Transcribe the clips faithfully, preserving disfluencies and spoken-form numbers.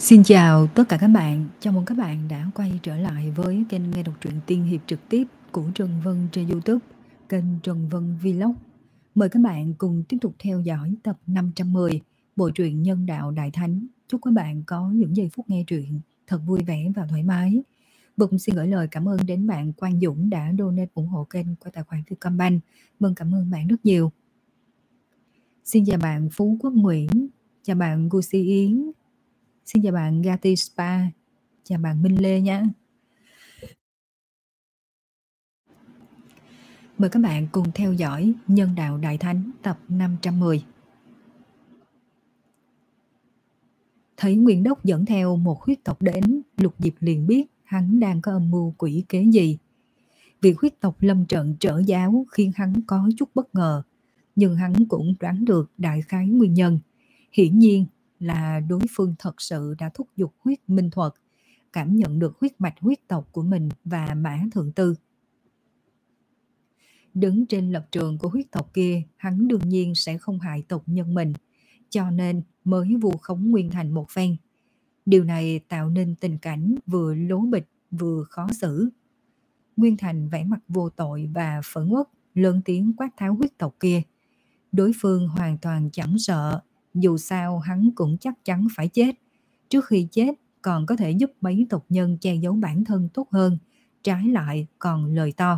Xin chào tất cả các bạn, chào mừng các bạn đã quay trở lại với kênh nghe đọc truyện tiên hiệp trực tiếp của Trần Vân trên YouTube, kênh Trần Vân Vlog. Mời các bạn cùng tiếp tục theo dõi tập năm trăm mười bộ truyện Nhân Đạo Đại Thánh. Chúc các bạn có những giây phút nghe truyện thật vui vẻ và thoải mái. Vâng, xin gửi lời cảm ơn đến bạn Quang Dũng đã donate ủng hộ kênh qua tài khoản Vietcombank. Vâng, cảm ơn bạn rất nhiều. Xin chào bạn Phú Quốc Nguyễn, chào bạn Gucci Yến, xin chào bạn Gati Spa, chào bạn Minh Lê nhé. Mời các bạn cùng theo dõi Nhân Đạo Đại Thánh tập năm trăm mười. Thấy Nguyên Đốc dẫn theo một huyết tộc đến, Lục Diệp liền biết hắn đang có âm mưu quỷ kế gì. Việc huyết tộc lâm trận trở giáo khiến hắn có chút bất ngờ, nhưng hắn cũng đoán được đại khái nguyên nhân. Hiển nhiên là đối phương thật sự đã thúc giục huyết minh thuật, cảm nhận được huyết mạch huyết tộc của mình và Mã Thượng Tư. Đứng trên lập trường của huyết tộc kia, hắn đương nhiên sẽ không hại tộc nhân mình, cho nên mới vu khống Nguyên Thành một phen. Điều này tạo nên tình cảnh vừa lố bịch vừa khó xử. Nguyên Thành vẻ mặt vô tội và phẫn uất, lớn tiếng quát tháo huyết tộc kia. Đối phương hoàn toàn chẳng sợ, dù sao hắn cũng chắc chắn phải chết. Trước khi chết còn có thể giúp mấy tộc nhân che giấu bản thân tốt hơn, trái lại còn lời to.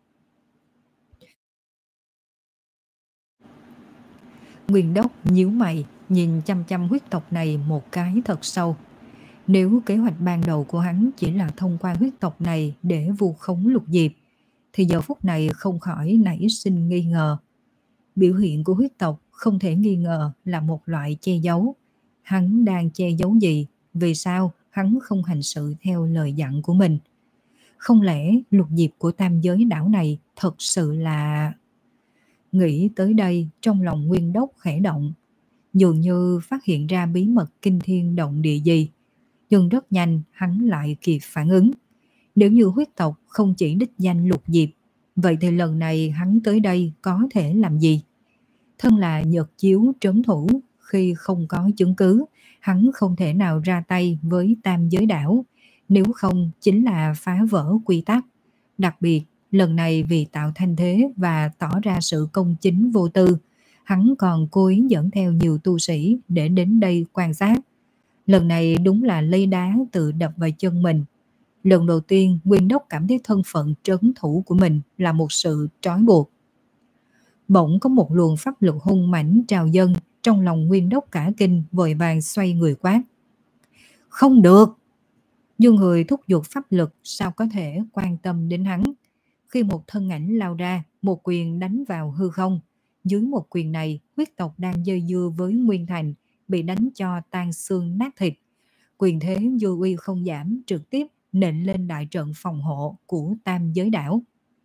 Nguyên Đốc nhíu mày, nhìn chăm chăm huyết tộc này một cái thật sâu. Nếu kế hoạch ban đầu của hắn chỉ là thông qua huyết tộc này để vu khống Lục Diệp, thì giờ phút này không khỏi nảy sinh nghi ngờ. Biểu hiện của huyết tộc không thể nghi ngờ là một loại che giấu. Hắn đang che giấu gì? Vì sao hắn không hành sự theo lời dặn của mình? Không lẽ Lục Diệp của tam giới đảo này thật sự là... Nghĩ tới đây, trong lòng Nguyên Đốc khẽ động, dường như phát hiện ra bí mật kinh thiên động địa gì. Nhưng rất nhanh hắn lại kịp phản ứng. Nếu như huyết tộc không chỉ đích danh Lục Diệp, vậy thì lần này hắn tới đây có thể làm gì? Thân là nhật chiếu trấn thủ, khi không có chứng cứ, hắn không thể nào ra tay với tam giới đảo, nếu không chính là phá vỡ quy tắc. Đặc biệt, lần này vì tạo thanh thế và tỏ ra sự công chính vô tư, hắn còn cố ý dẫn theo nhiều tu sĩ để đến đây quan sát. Lần này đúng là lấy đá tự đập vào chân mình. Lần đầu tiên Nguyên Đốc cảm thấy thân phận trấn thủ của mình là một sự trói buộc. Bỗng có một luồng pháp lực hung mãnh trào dâng, trong lòng Nguyên Đốc cả kinh, vội vàng xoay người quát. Không được! Nhưng người thúc giục pháp lực sao có thể quan tâm đến hắn? Khi một thân ảnh lao ra, một quyền đánh vào hư không. Dưới một quyền này, huyết tộc đang dây dưa với Nguyên Thành, bị đánh cho tan xương nát thịt. Quyền thế dư uy không giảm, trực tiếp nện lên đại trận phòng hộ của tam giới đảo.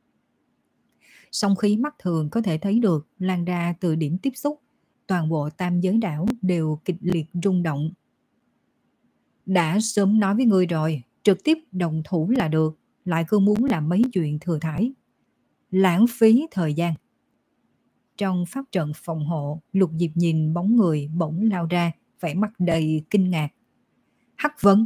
Song khí mắt thường có thể thấy được lan ra từ điểm tiếp xúc, toàn bộ tam giới đảo đều kịch liệt rung động. Đã sớm nói với ngươi rồi, trực tiếp đồng thủ là được, lại cứ muốn làm mấy chuyện thừa thải. Lãng phí thời gian. Trong pháp trận phòng hộ, Lục Diệp nhìn bóng người bỗng lao ra, vẻ mặt đầy kinh ngạc. Hắc Vân.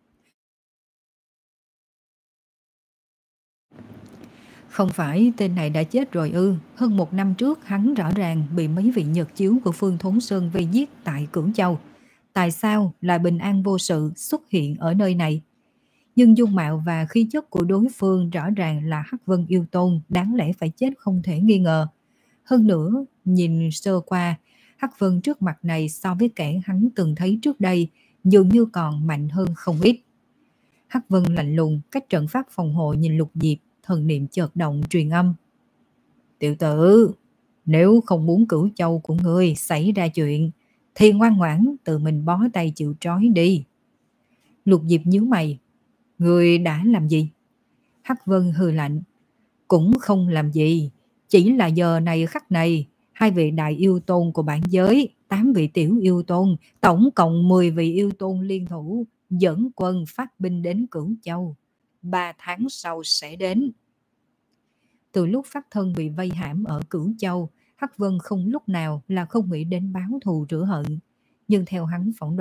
Không phải tên này đã chết rồi ư? Hơn một năm trước hắn rõ ràng bị mấy vị nhật chiếu của Phương Thốn Sơn vây giết tại Cửu Châu. Tại sao lại bình an vô sự xuất hiện ở nơi này? Nhưng dung mạo và khí chất của đối phương rõ ràng là Hắc Vân Yêu Tôn, đáng lẽ phải chết không thể nghi ngờ. Hơn nữa, nhìn sơ qua, Hắc Vân trước mặt này so với kẻ hắn từng thấy trước đây dường như còn mạnh hơn không ít. Hắc Vân lạnh lùng cách trận pháp phòng hộ nhìn Lục Diệp, thần niệm chợt động truyền âm. Tiểu tử, nếu không muốn Cửu Châu của ngươi xảy ra chuyện, thì ngoan ngoãn tự mình bó tay chịu trói đi. Lục Diệp nhíu mày. Ngươi đã làm gì? Hắc Vân hừ lạnh. Cũng không làm gì, chỉ là giờ này khắc này, hai vị đại yêu tôn của bản giới, tám vị tiểu yêu tôn, tổng cộng mười vị yêu tôn liên thủ, dẫn quân phát binh đến Cửu Châu. Ba tháng sau sẽ đến. Từ lúc pháp thân bị vây hãm ở Cửu Châu, Hắc Vân không lúc nào là không nghĩ đến báo thù rửa hận. Nhưng theo hắn phỏng đoán,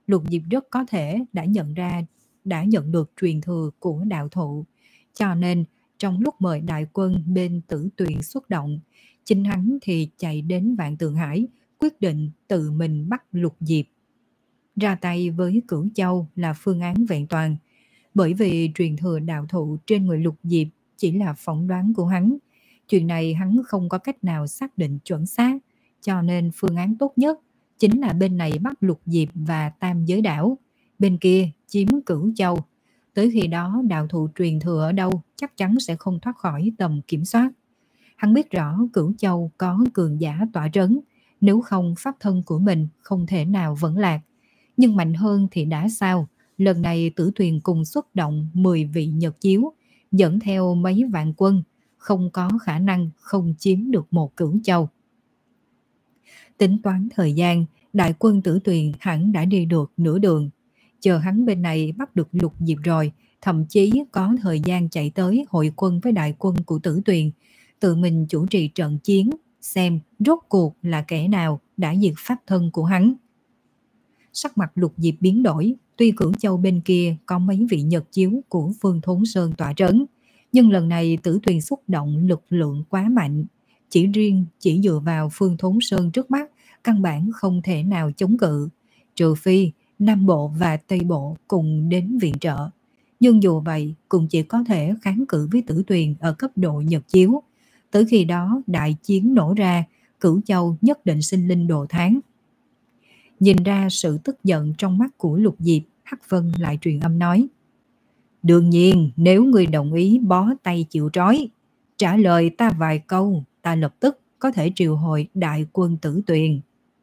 Lục Diệp rất có thể đã nhận ra đã nhận được truyền thừa của đạo thụ, cho nên trong lúc mời đại quân bên Tử Tuyền xuất động, chính hắn thì chạy đến Vạn Tượng Hải, quyết định tự mình bắt Lục Diệp. Ra tay với Cửu Châu là phương án vẹn toàn, bởi vì truyền thừa đạo thụ trên người Lục Diệp chỉ là phỏng đoán của hắn. Chuyện này hắn không có cách nào xác định chuẩn xác, cho nên phương án tốt nhất chính là bên này bắt Lục Diệp và Tam Giới Đảo, bên kia chiếm Cửu Châu. Tới khi đó đạo thụ truyền thừa ở đâu chắc chắn sẽ không thoát khỏi tầm kiểm soát. Hắn biết rõ Cửu Châu có cường giả tỏa trấn, nếu không pháp thân của mình không thể nào vẫn lạc. Nhưng mạnh hơn thì đã sao? Lần này Tử Tuyền cùng xuất động mười vị nhật chiếu, dẫn theo mấy vạn quân, không có khả năng không chiếm được một Cửu Châu. Tính toán thời gian, đại quân Tử Tuyền hẳn đã đi được nửa đường. Chờ hắn bên này bắt được Lục Diệp rồi, thậm chí có thời gian chạy tới hội quân với đại quân của Tử Tuyền, tự mình chủ trì trận chiến, xem rốt cuộc là kẻ nào đã diệt pháp thân của hắn. Sắc mặt Lục Diệp biến đổi, tuy Cửu Châu bên kia có mấy vị nhật chiếu của Phương Thốn Sơn tỏa trấn, nhưng lần này Tử Tuyền xúc động lực lượng quá mạnh, chỉ riêng chỉ dựa vào Phương Thốn Sơn trước mắt, căn bản không thể nào chống cự, trừ phi Nam Bộ và Tây Bộ cùng đến viện trợ. Nhưng dù vậy cũng chỉ có thể kháng cự với Tử Tuyền ở cấp độ nhật chiếu. Tới khi đó đại chiến nổ ra, Cửu Châu nhất định sinh linh đồ tháng. Nhìn ra sự tức giận trong mắt của Lục Diệp, Hắc Vân lại truyền âm nói: đương nhiên nếu người đồng ý bó tay chịu trói, trả lời ta vài câu, ta lập tức có thể triệu hồi đại quân Tử Tuyền.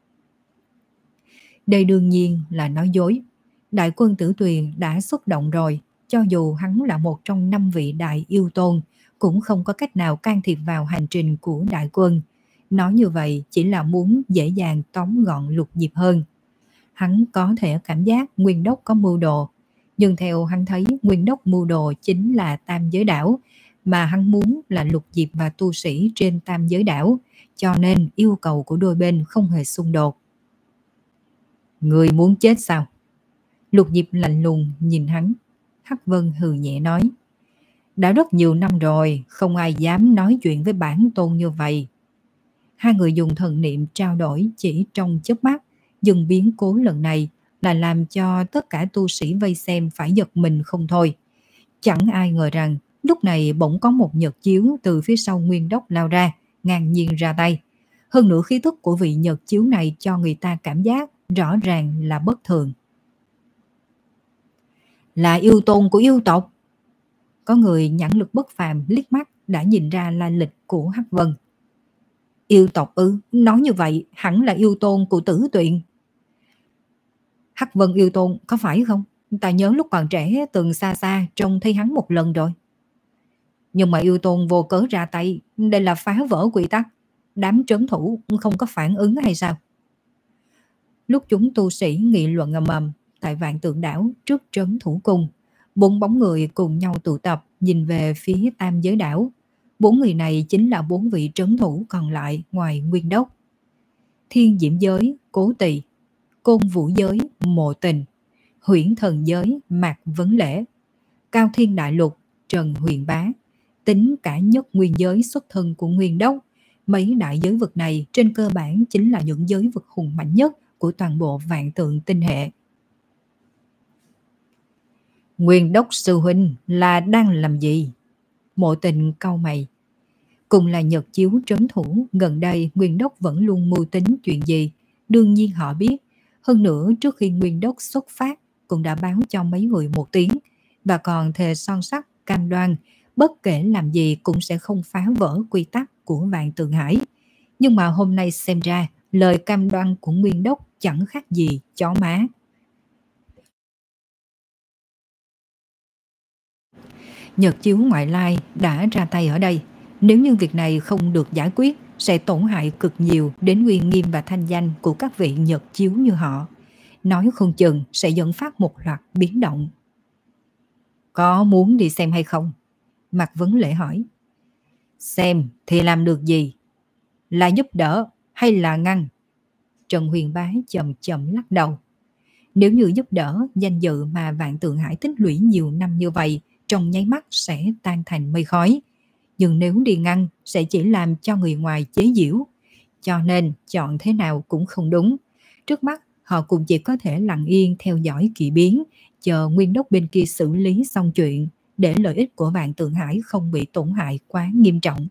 Đây đương nhiên là nói dối. Đại quân Tử Tuyền đã xuất động rồi, cho dù hắn là một trong năm vị đại yêu tôn, cũng không có cách nào can thiệp vào hành trình của đại quân. Nói như vậy chỉ là muốn dễ dàng tóm gọn Lục Diệp hơn. Hắn có thể cảm giác Nguyên Đốc có mưu đồ, nhưng theo hắn thấy Nguyên Đốc mưu đồ chính là Tam Giới Đảo, mà hắn muốn là Lục Diệp và tu sĩ trên Tam Giới Đảo, cho nên yêu cầu của đôi bên không hề xung đột. Người muốn chết sao? Lục Diệp lạnh lùng nhìn hắn. Hắc Vân hừ nhẹ nói: đã rất nhiều năm rồi, không ai dám nói chuyện với bản tôn như vậy. Hai người dùng thần niệm trao đổi chỉ trong chớp mắt, dừng biến cố lần này là làm cho tất cả tu sĩ vây xem phải giật mình không thôi. Chẳng ai ngờ rằng lúc này bỗng có một nhật chiếu từ phía sau Nguyên Đốc lao ra, ngang nhiên ra tay. Hơn nữa khí tức của vị nhật chiếu này cho người ta cảm giác rõ ràng là bất thường. Là yêu tôn của yêu tộc. Có người nhãn lực bất phàm liếc mắt đã nhìn ra lai lịch của Hắc Vân. Yêu tộc ư? Nói như vậy hẳn là yêu tôn của Tử Tuyền. Hắc Vân yêu tôn có phải không? Ta nhớ lúc còn trẻ từng xa xa trông thấy hắn một lần rồi. Nhưng mà yêu tôn vô cớ ra tay, đây là phá vỡ quy tắc. Đám trấn thủ không có phản ứng hay sao? Lúc chúng tu sĩ nghị luận ầm ầm tại Vạn Tượng Đảo trước trấn thủ cung, bốn bóng người cùng nhau tụ tập nhìn về phía Tam Giới Đảo. Bốn người này chính là bốn vị trấn thủ còn lại ngoài Nguyên Đốc. Thiên Diễm Giới Cố Tỳ, Côn Vũ Giới Mộ Tình, Huyễn Thần Giới Mạc Vấn Lễ, Cao Thiên Đại Lục Trần Huyền Bá. Tính cả Nhất Nguyên Giới xuất thân của Nguyên Đốc, mấy đại giới vực này trên cơ bản chính là những giới vực hùng mạnh nhất của toàn bộ Vạn Tượng tinh hệ. Nguyên Đốc sư huynh là đang làm gì? Mộ Tình cau mày. Cùng là nhật chiếu trấn thủ, gần đây Nguyên Đốc vẫn luôn mưu tính chuyện gì, đương nhiên họ biết. Hơn nữa trước khi Nguyên Đốc xuất phát cũng đã báo cho mấy người một tiếng, và còn thề son sắt cam đoan bất kể làm gì cũng sẽ không phá vỡ quy tắc của Vạn Tượng Hải. Nhưng mà hôm nay xem ra lời cam đoan của Nguyên Đốc chẳng khác gì chó má. Nhật chiếu ngoại lai đã ra tay ở đây. Nếu như việc này không được giải quyết, sẽ tổn hại cực nhiều đến uy nghiêm và thanh danh của các vị nhật chiếu như họ. Nói không chừng sẽ dẫn phát một loạt biến động. Có muốn đi xem hay không? Mạc Vấn Lễ hỏi. Xem thì làm được gì? Là giúp đỡ hay là ngăn? Trần Huyền Bá chậm chậm lắc đầu. Nếu như giúp đỡ danh dự mà Vạn Tượng Hải tích lũy nhiều năm như vậy, trong nháy mắt sẽ tan thành mây khói. Nhưng nếu đi ngăn sẽ chỉ làm cho người ngoài chế giễu. Cho nên chọn thế nào cũng không đúng. Trước mắt họ cũng chỉ có thể lặng yên theo dõi kỳ biến, chờ Nguyên Đốc bên kia xử lý xong chuyện, để lợi ích của Vạn Tượng Hải không bị tổn hại quá nghiêm trọng.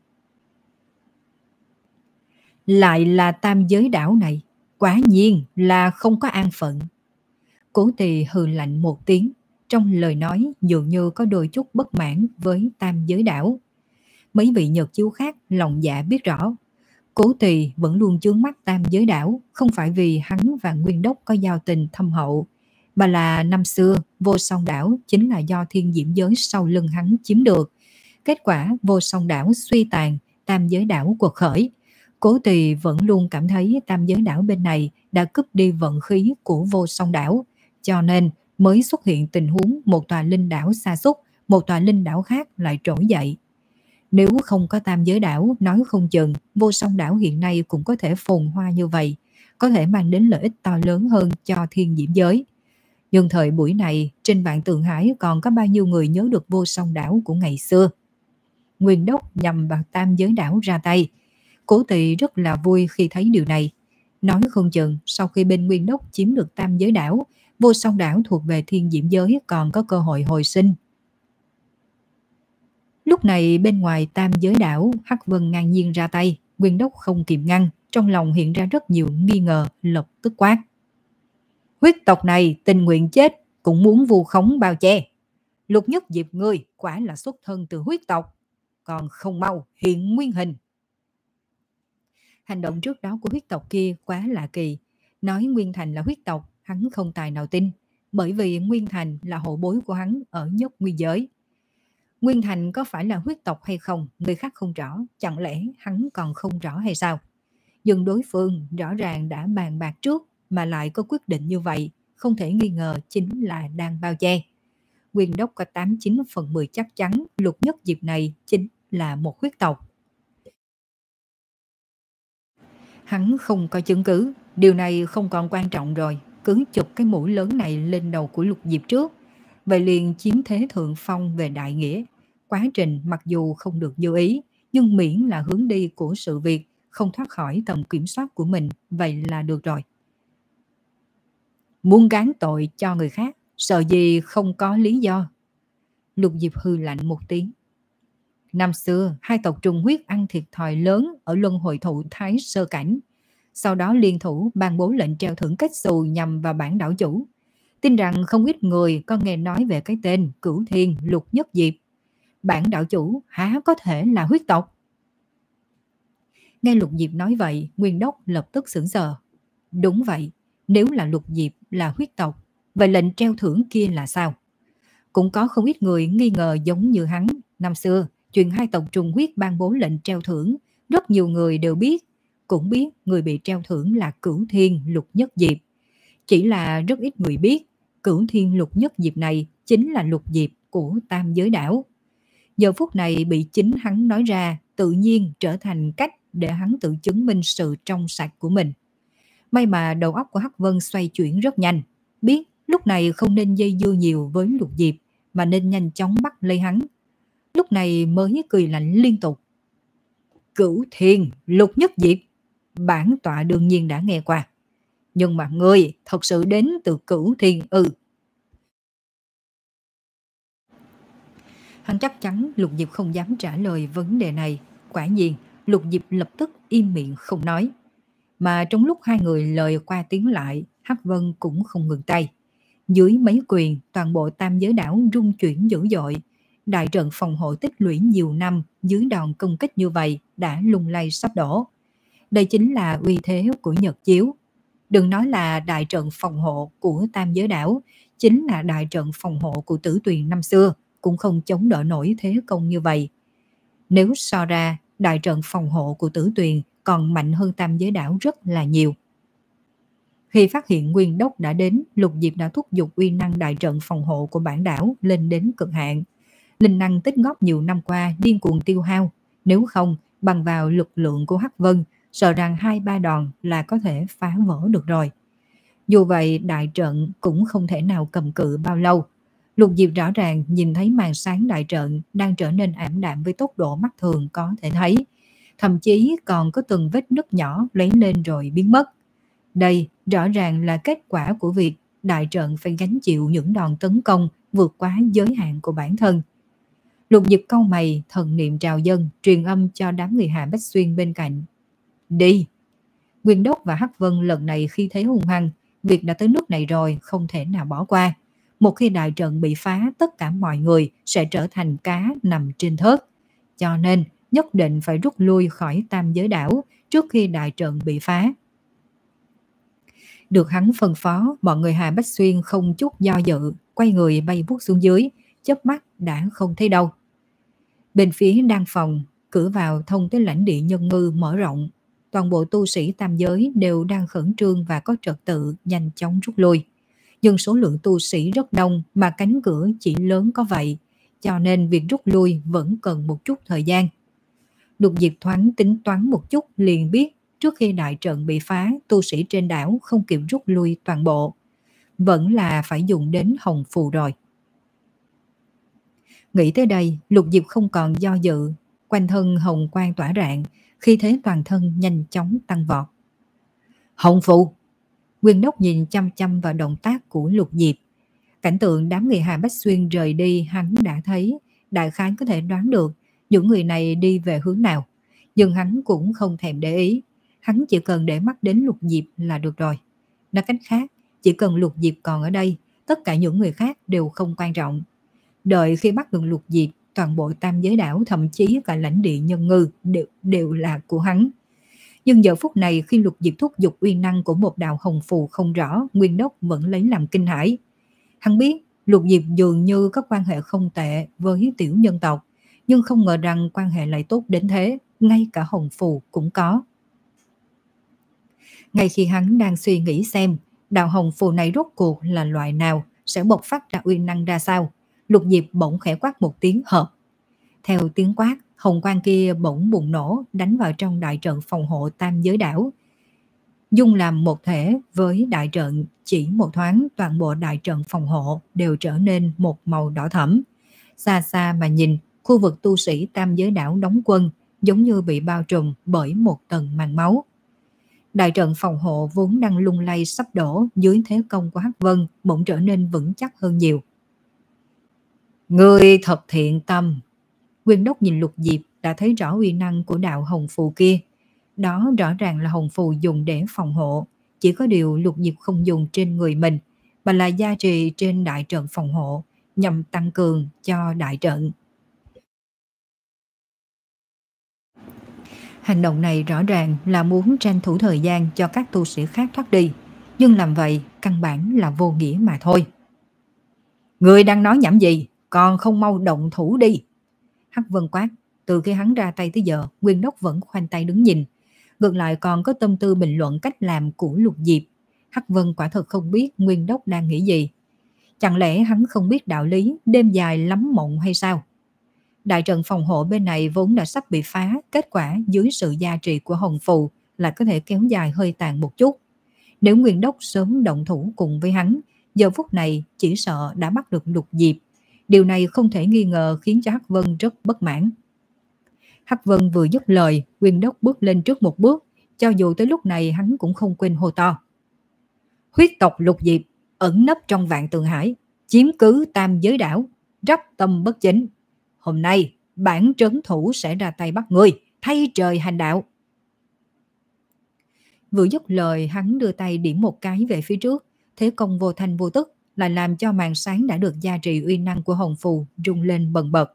Lại là tam giới đảo này, quả nhiên là không có an phận. Cố Tỳ hừ lạnh một tiếng, trong lời nói dường như có đôi chút bất mãn với tam giới đảo. Mấy vị Nhật chiếu khác lòng dạ biết rõ, Cố Tỳ vẫn luôn chướng mắt tam giới đảo, không phải vì hắn và Nguyên Đốc có giao tình thâm hậu, mà là năm xưa Vô Song đảo chính là do Thiên Diễm giới sau lưng hắn chiếm được. Kết quả Vô Song đảo suy tàn, tam giới đảo quật khởi. Cố Tỳ vẫn luôn cảm thấy tam giới đảo bên này đã cướp đi vận khí của Vô Song đảo, cho nên mới xuất hiện tình huống một tòa linh đảo sa sút, một tòa linh đảo khác lại trỗi dậy. Nếu không có tam giới đảo, nói không chừng Vô Song đảo hiện nay cũng có thể phồn hoa như vậy, có thể mang đến lợi ích to lớn hơn cho Thiên Diễm giới. Nhưng thời buổi này, trên Vạn Tượng Hải còn có bao nhiêu người nhớ được Vô Song đảo của ngày xưa? Nguyên Đốc nhằm vào tam giới đảo ra tay. Cố Tỳ rất là vui khi thấy điều này. Nói không chừng sau khi bên Nguyên Đốc chiếm được tam giới đảo, Vô Song đảo thuộc về Thiên Diễm giới còn có cơ hội hồi sinh. Lúc này bên ngoài tam giới đảo, Hắc Vân ngang nhiên ra tay, Nguyên Đốc không kịp ngăn, trong lòng hiện ra rất nhiều nghi ngờ, lập tức quát. Huyết tộc này tình nguyện chết, cũng muốn vu khống bao che. Lục Nhất Diệp ngươi quả là xuất thân từ huyết tộc, còn không mau hiện nguyên hình. Hành động trước đó của huyết tộc kia quá lạ kỳ. Nói Nguyên Thành là huyết tộc, hắn không tài nào tin, bởi vì Nguyên Thành là hậu bối của hắn ở Nhất Nguyên giới. Nguyên Thành có phải là huyết tộc hay không, người khác không rõ, chẳng lẽ hắn còn không rõ hay sao? Nhưng đối phương rõ ràng đã bàn bạc trước mà lại có quyết định như vậy, không thể nghi ngờ chính là đang bao che. Nguyên Đốc có tám mươi chín phần mười chắc chắn Lục Nhất Diệp này chính là một huyết tộc. Hắn không có chứng cứ, điều này không còn quan trọng rồi, cứ chụp cái mũ lớn này lên đầu của Lục Diệp trước, vậy liền chiếm thế thượng phong về đại nghĩa. Quá trình mặc dù không được như ý, nhưng miễn là hướng đi của sự việc, không thoát khỏi tầm kiểm soát của mình, vậy là được rồi. Muốn gán tội cho người khác, sợ gì không có lý do. Lục Diệp hư lạnh một tiếng. Năm xưa, hai tộc trùng huyết ăn thiệt thòi lớn ở luân hồi thụ Thái Sơ Cảnh. Sau đó liên thủ ban bố lệnh treo thưởng kết xù nhằm vào bản đảo chủ. Tin rằng không ít người có nghe nói về cái tên Cửu Thiên Lục Nhất Diệp. Bản đảo chủ há có thể là huyết tộc? Nghe Lục Diệp nói vậy, Nguyên Đốc lập tức sửng sờ. Đúng vậy, nếu là Lục Diệp là huyết tộc, vậy lệnh treo thưởng kia là sao? Cũng có không ít người nghi ngờ giống như hắn. Năm xưa, chuyện hai tộc trùng huyết ban bố lệnh treo thưởng, rất nhiều người đều biết, cũng biết người bị treo thưởng là Cửu Thiên Lục Nhất Diệp. Chỉ là rất ít người biết, Cửu Thiên Lục Nhất Diệp này chính là Lục Diệp của tam giới đảo. Giờ phút này bị chính hắn nói ra, tự nhiên trở thành cách để hắn tự chứng minh sự trong sạch của mình. May mà đầu óc của Hắc Vân xoay chuyển rất nhanh, biết lúc này không nên dây dưa nhiều với Lục Diệp, mà nên nhanh chóng bắt lấy hắn. Lúc này mới cười lạnh liên tục. Cửu Thiên Lục Nhất Diệp, bản tọa đương nhiên đã nghe qua. Nhưng mà ngươi thật sự đến từ Cửu Thiên ư? Hắn chắc chắn Lục Diệp không dám trả lời vấn đề này. Quả nhiên, Lục Diệp lập tức im miệng không nói. Mà trong lúc hai người lời qua tiếng lại, Hắc Vân cũng không ngừng tay. Dưới mấy quyền, toàn bộ tam giới đảo rung chuyển dữ dội. Đại trận phòng hộ tích lũy nhiều năm dưới đòn công kích như vậy đã lung lay sắp đổ. Đây chính là uy thế của Nhật chiếu. Đừng nói là đại trận phòng hộ của tam giới đảo, chính là đại trận phòng hộ của Tử Tuyền năm xưa cũng không chống đỡ nổi thế công như vậy. Nếu so ra, đại trận phòng hộ của Tử Tuyền còn mạnh hơn tam giới đảo rất là nhiều. Khi phát hiện Nguyên Đốc đã đến, Lục Diệp đã thúc giục uy năng đại trận phòng hộ của bản đảo lên đến cực hạn. Linh năng tích góp nhiều năm qua điên cuồng tiêu hao, nếu không bằng vào lực lượng của Hắc Vân, sợ rằng hai ba đòn là có thể phá vỡ được rồi. Dù vậy, đại trận cũng không thể nào cầm cự bao lâu. Lục Diệp rõ ràng nhìn thấy màn sáng đại trận đang trở nên ảm đạm với tốc độ mắt thường có thể thấy. Thậm chí còn có từng vết nứt nhỏ lóe lên rồi biến mất. Đây rõ ràng là kết quả của việc đại trận phải gánh chịu những đòn tấn công vượt quá giới hạn của bản thân. Lục Diệp cau mày, thần niệm trào dâng, truyền âm cho đám người Hạ Bách Xuyên bên cạnh. Đi! Nguyên Đốc và Hắc Vân lần này khi thấy hung hăng, việc đã tới nước này rồi không thể nào bỏ qua. Một khi đại trận bị phá, tất cả mọi người sẽ trở thành cá nằm trên thớt. Cho nên nhất định phải rút lui khỏi Tam Giới Đảo trước khi đại trận bị phá. Được hắn phân phó, mọi người Hà Bách Xuyên không chút do dự, quay người bay vút xuống dưới, chớp mắt đã không thấy đâu. Bên phía đan phòng, cửa vào thông tới lãnh địa nhân ngư mở rộng. Toàn bộ tu sĩ tam giới đều đang khẩn trương và có trật tự nhanh chóng rút lui. Nhưng số lượng tu sĩ rất đông mà cánh cửa chỉ lớn có vậy, cho nên việc rút lui vẫn cần một chút thời gian. Lục Diệp thoáng tính toán một chút liền biết trước khi đại trận bị phá, tu sĩ trên đảo không kịp rút lui toàn bộ. Vẫn là phải dùng đến hồng phù rồi. Nghĩ tới đây, Lục Diệp không còn do dự, quanh thân hồng quang tỏa rạng, khi thế toàn thân nhanh chóng tăng vọt. Hồng phù! Nguyên Đốc nhìn chăm chăm vào động tác của Lục Diệp. Cảnh tượng đám người Hà Bách Xuyên rời đi hắn đã thấy, đại khái có thể đoán được những người này đi về hướng nào. Nhưng hắn cũng không thèm để ý, hắn chỉ cần để mắt đến Lục Diệp là được rồi. Nói cách khác, chỉ cần Lục Diệp còn ở đây, tất cả những người khác đều không quan trọng. Đợi khi bắt được Lục Diệp, toàn bộ Tam Giới Đảo, thậm chí cả lãnh địa nhân ngư đều, đều là của hắn. Nhưng giờ phút này khi Lục Diệp thúc giục uy năng của một đạo hồng phù không rõ, Nguyên Đốc vẫn lấy làm kinh hãi. Hắn biết Lục Diệp dường như có quan hệ không tệ với tiểu nhân tộc, nhưng không ngờ rằng quan hệ lại tốt đến thế, ngay cả hồng phù cũng có. Ngay khi hắn đang suy nghĩ xem đạo hồng phù này rốt cuộc là loại nào, sẽ bộc phát ra uy năng ra sao, Lục Diệp bỗng khẽ quát một tiếng hợp. Theo tiếng quát, hồng quang kia bỗng bùng nổ đánh vào trong đại trận phòng hộ Tam Giới Đảo. Dung làm một thể với đại trận, chỉ một thoáng toàn bộ đại trận phòng hộ đều trở nên một màu đỏ thẫm. Xa xa mà nhìn, khu vực tu sĩ Tam Giới Đảo đóng quân giống như bị bao trùm bởi một tầng màn máu. Đại trận phòng hộ vốn đang lung lay sắp đổ dưới thế công của Hắc Vân bỗng trở nên vững chắc hơn nhiều. Người thật thiện tâm. Nguyên Đốc nhìn Lục Diệp đã thấy rõ uy năng của đạo hồng phù kia. Đó rõ ràng là hồng phù dùng để phòng hộ. Chỉ có điều Lục Diệp không dùng trên người mình, mà là gia trì trên đại trận phòng hộ, nhằm tăng cường cho đại trận. Hành động này rõ ràng là muốn tranh thủ thời gian cho các tu sĩ khác thoát đi. Nhưng làm vậy căn bản là vô nghĩa mà thôi. Người đang nói nhảm gì? Còn không mau động thủ đi. Hắc Vân quát. Từ khi hắn ra tay tới giờ, Nguyên Đốc vẫn khoanh tay đứng nhìn. Ngược lại còn có tâm tư bình luận cách làm của Lục Diệp. Hắc Vân quả thật không biết Nguyên Đốc đang nghĩ gì. Chẳng lẽ hắn không biết đạo lý đêm dài lắm mộng hay sao? Đại trận phòng hộ bên này vốn đã sắp bị phá, kết quả dưới sự gia trì của hồng phù lại có thể kéo dài hơi tàn một chút. Nếu Nguyên Đốc sớm động thủ cùng với hắn, giờ phút này chỉ sợ đã bắt được Lục Diệp. Điều này không thể nghi ngờ khiến cho Hắc Vân rất bất mãn. Hắc Vân vừa dứt lời, Nguyên Đốc bước lên trước một bước, cho dù tới lúc này hắn cũng không quên hô to. Huyết tộc Lục Diệp, ẩn nấp trong Vạn Tượng Hải, chiếm cứ Tam Giới Đảo, rắp tâm bất chính. Hôm nay, bản trấn thủ sẽ ra tay bắt ngươi, thay trời hành đạo. Vừa dứt lời, hắn đưa tay điểm một cái về phía trước, thế công vô thanh vô tức, lại làm cho màn sáng đã được gia trì uy năng của hồng phù rung lên bần bật.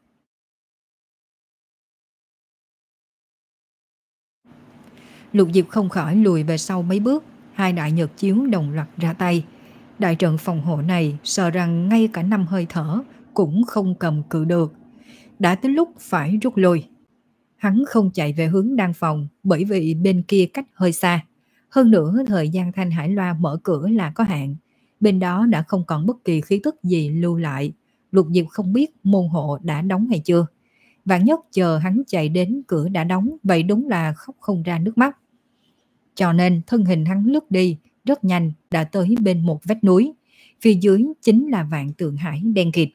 Lục Diệp không khỏi lùi về sau mấy bước, hai đại nhật chiếu đồng loạt ra tay. Đại trận phòng hộ này sợ rằng ngay cả năm hơi thở cũng không cầm cự được. Đã tới lúc phải rút lui. Hắn không chạy về hướng đan phòng bởi vì bên kia cách hơi xa. Hơn nữa thời gian Thanh Hải Loa mở cửa là có hạn. Bên đó đã không còn bất kỳ khí tức gì lưu lại. Lục Diệp không biết môn hộ đã đóng hay chưa. Vạn nhất chờ hắn chạy đến cửa đã đóng, vậy đúng là khóc không ra nước mắt. Cho nên thân hình hắn lướt đi, rất nhanh đã tới bên một vách núi. Phía dưới chính là Vạn Tượng Hải đen kịt.